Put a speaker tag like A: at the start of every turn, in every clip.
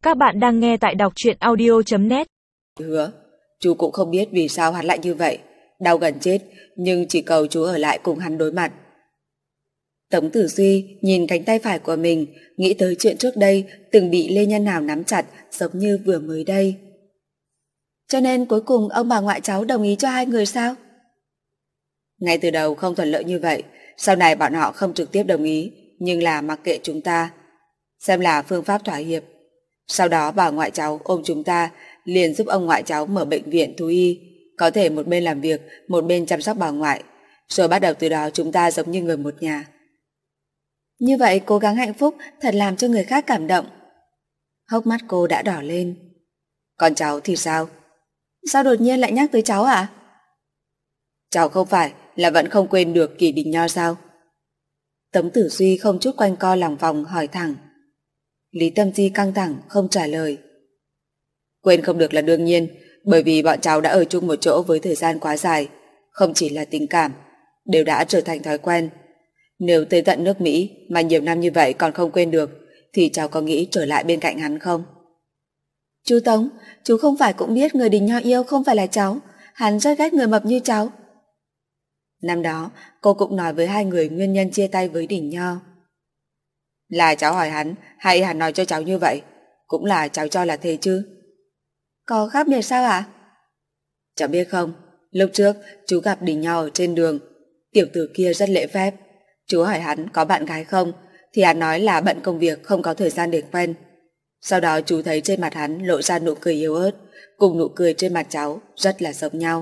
A: Các bạn đang nghe tại đọc truyện audio.net.
B: Hứa, chú cũng không biết vì sao hắn lại như vậy. Đau gần chết, nhưng chỉ cầu chú ở lại cùng hắn đối mặt. Tống Tử Duy nhìn cánh tay phải của mình, nghĩ tới chuyện trước đây từng bị Lê Nhân Hào nắm chặt giống như vừa mới đây. Cho nên cuối cùng ông bà ngoại cháu đồng ý cho hai người sao? Ngay từ đầu không thuận lợi như vậy, sau này bọn họ không trực tiếp đồng ý, nhưng là mặc kệ chúng ta, xem là phương pháp thỏa hiệp. Sau đó bà ngoại cháu ôm chúng ta, liền giúp ông ngoại cháu mở bệnh viện thú y, có thể một bên làm việc, một bên chăm sóc bà ngoại. Rồi bắt đầu từ đó chúng ta giống như người một nhà. Như vậy cố gắng hạnh phúc thật làm cho người khác cảm động. Hốc mắt cô đã đỏ lên. Còn cháu thì sao? Sao đột nhiên lại nhắc tới cháu à? Cháu không phải là vẫn không quên được Kỷ Đình Nho sao? Tống Tử Duy không chút quanh co lòng vòng hỏi thẳng. Lý Tâm Di căng thẳng không trả lời. Quên không được là đương nhiên, bởi vì bọn cháu đã ở chung một chỗ với thời gian quá dài, không chỉ là tình cảm, đều đã trở thành thói quen. Nếu tới tận nước Mỹ mà nhiều năm như vậy còn không quên được, thì cháu có nghĩ trở lại bên cạnh hắn không? Chú Tống, chú không phải cũng biết người Đình Nho yêu không phải là cháu, hắn rất ghét người mập như cháu. Năm đó cô cũng nói với hai người nguyên nhân chia tay với Đình Nho. Là cháu hỏi hắn hay hắn nói cho cháu như vậy? Cũng là cháu cho là thế chứ. Có khác biệt sao ạ? Cháu biết không, lúc trước chú gặp Đình Nho ở trên đường, tiểu tử kia rất lễ phép. Chú hỏi hắn có bạn gái không, thì hắn nói là bận công việc không có thời gian để quen. Sau đó chú thấy trên mặt hắn lộ ra nụ cười yếu ớt, cùng nụ cười trên mặt cháu rất là giống nhau.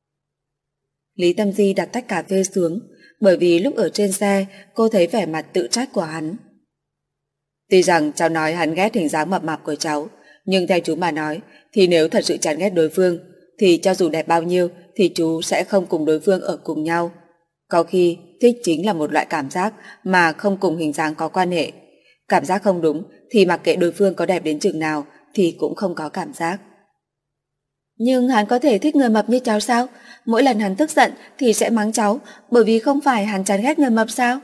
B: Lý Tâm Di đặt tách cà phê xuống, bởi vì lúc ở trên xe cô thấy vẻ mặt tự trách của hắn. Tuy rằng cháu nói hắn ghét hình dáng mập mạp của cháu, nhưng theo chú mà nói thì nếu thật sự chán ghét đối phương thì cho dù đẹp bao nhiêu thì chú sẽ không cùng đối phương ở cùng nhau. Có khi thích chính là một loại cảm giác mà không cùng hình dáng có quan hệ. Cảm giác không đúng thì mặc kệ đối phương có đẹp đến chừng nào thì cũng không có cảm giác. Nhưng hắn có thể thích người mập như cháu sao? Mỗi lần hắn tức giận thì sẽ mắng cháu, bởi vì không phải hắn chán ghét người mập sao?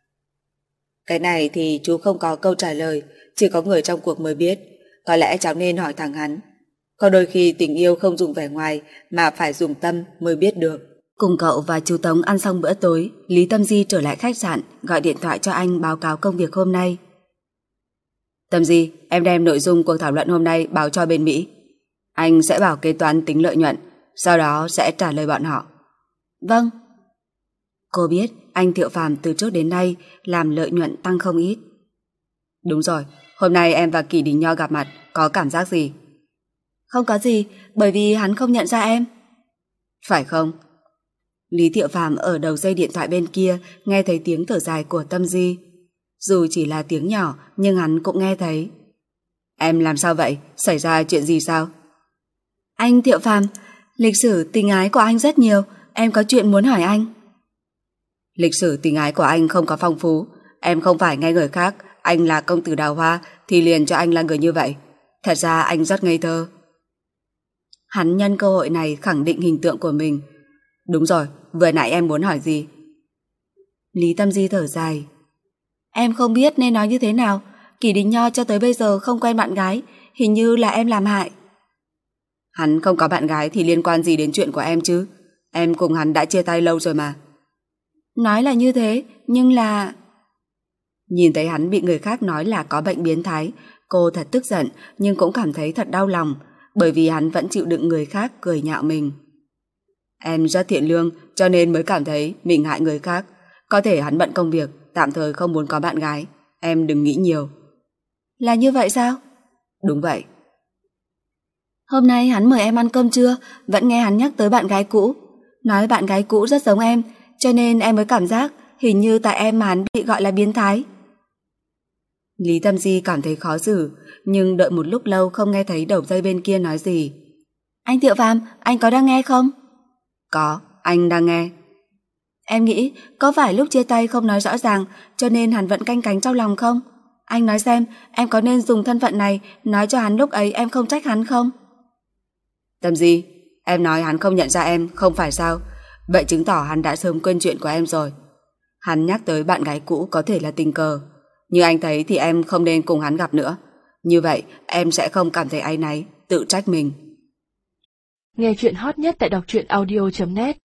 B: Cái này thì chú không có câu trả lời, chỉ có người trong cuộc mới biết. Có lẽ cháu nên hỏi thẳng hắn. Có đôi khi tình yêu không dùng vẻ ngoài mà phải dùng tâm mới biết được. Cùng cậu và chú Tống ăn xong bữa tối, Lý Tâm Di trở lại khách sạn, gọi điện thoại cho anh báo cáo công việc hôm nay. Tâm Di, em đem nội dung cuộc thảo luận hôm nay báo cho bên Mỹ. Anh sẽ bảo kế toán tính lợi nhuận, sau đó sẽ trả lời bọn họ. Vâng. Cô biết anh Thiệu Phàm từ trước đến nay làm lợi nhuận tăng không ít. Đúng rồi, hôm nay em và Kỷ Đình Nho gặp mặt, có cảm giác gì? Không có gì, bởi vì hắn không nhận ra em. Phải không? Lý Thiệu Phàm ở đầu dây điện thoại bên kia nghe thấy tiếng thở dài của Tâm Di. Dù chỉ là tiếng nhỏ nhưng hắn cũng nghe thấy. Em làm sao vậy? Xảy ra chuyện gì sao? Anh Thiệu Phàm, lịch sử tình ái của anh rất nhiều, em có chuyện muốn hỏi anh. Lịch sử tình ái của anh không có phong phú, em không phải nghe người khác anh là công tử đào hoa thì liền cho anh là người như vậy. Thật ra anh rất ngây thơ. Hắn nhân cơ hội này khẳng định hình tượng của mình. Đúng rồi, vừa nãy em muốn hỏi gì? Lý Tâm Di thở dài. Em không biết nên nói như thế nào. Kỷ Đình Nho cho tới bây giờ không quen bạn gái, hình như là em làm hại. Hắn không có bạn gái thì liên quan gì đến chuyện của em chứ? Em cùng hắn đã chia tay lâu rồi mà. Nói là như thế, nhưng là... Nhìn thấy hắn bị người khác nói là có bệnh biến thái, cô thật tức giận nhưng cũng cảm thấy thật đau lòng, bởi vì hắn vẫn chịu đựng người khác cười nhạo mình. Em rất thiện lương cho nên mới cảm thấy mình hại người khác. Có thể hắn bận công việc, tạm thời không muốn có bạn gái. Em đừng nghĩ nhiều. Là như vậy sao? Đúng vậy. Hôm nay hắn mời em ăn cơm trưa, vẫn nghe hắn nhắc tới bạn gái cũ. Nói bạn gái cũ rất giống em, cho nên em mới cảm giác hình như tại em mà hắn bị gọi là biến thái. Lý Tâm Di cảm thấy khó xử, nhưng đợi một lúc lâu không nghe thấy đầu dây bên kia nói gì. Anh Thiệu Phàm, anh có đang nghe không? Có, anh đang nghe. Em nghĩ có phải lúc chia tay không nói rõ ràng cho nên hắn vẫn canh cánh trong lòng không? Anh nói xem, em có nên dùng thân phận này nói cho hắn lúc ấy em không trách hắn không? Tâm Di, em nói hắn không nhận ra em, không phải sao? Vậy chứng tỏ hắn đã sớm quên chuyện của em rồi. Hắn nhắc tới bạn gái cũ có thể là tình cờ, như anh thấy thì em không nên cùng hắn gặp nữa. Như vậy em sẽ không cảm thấy áy náy, tự trách mình.
A: Nghe chuyện hot nhất tại đọc truyện audio.net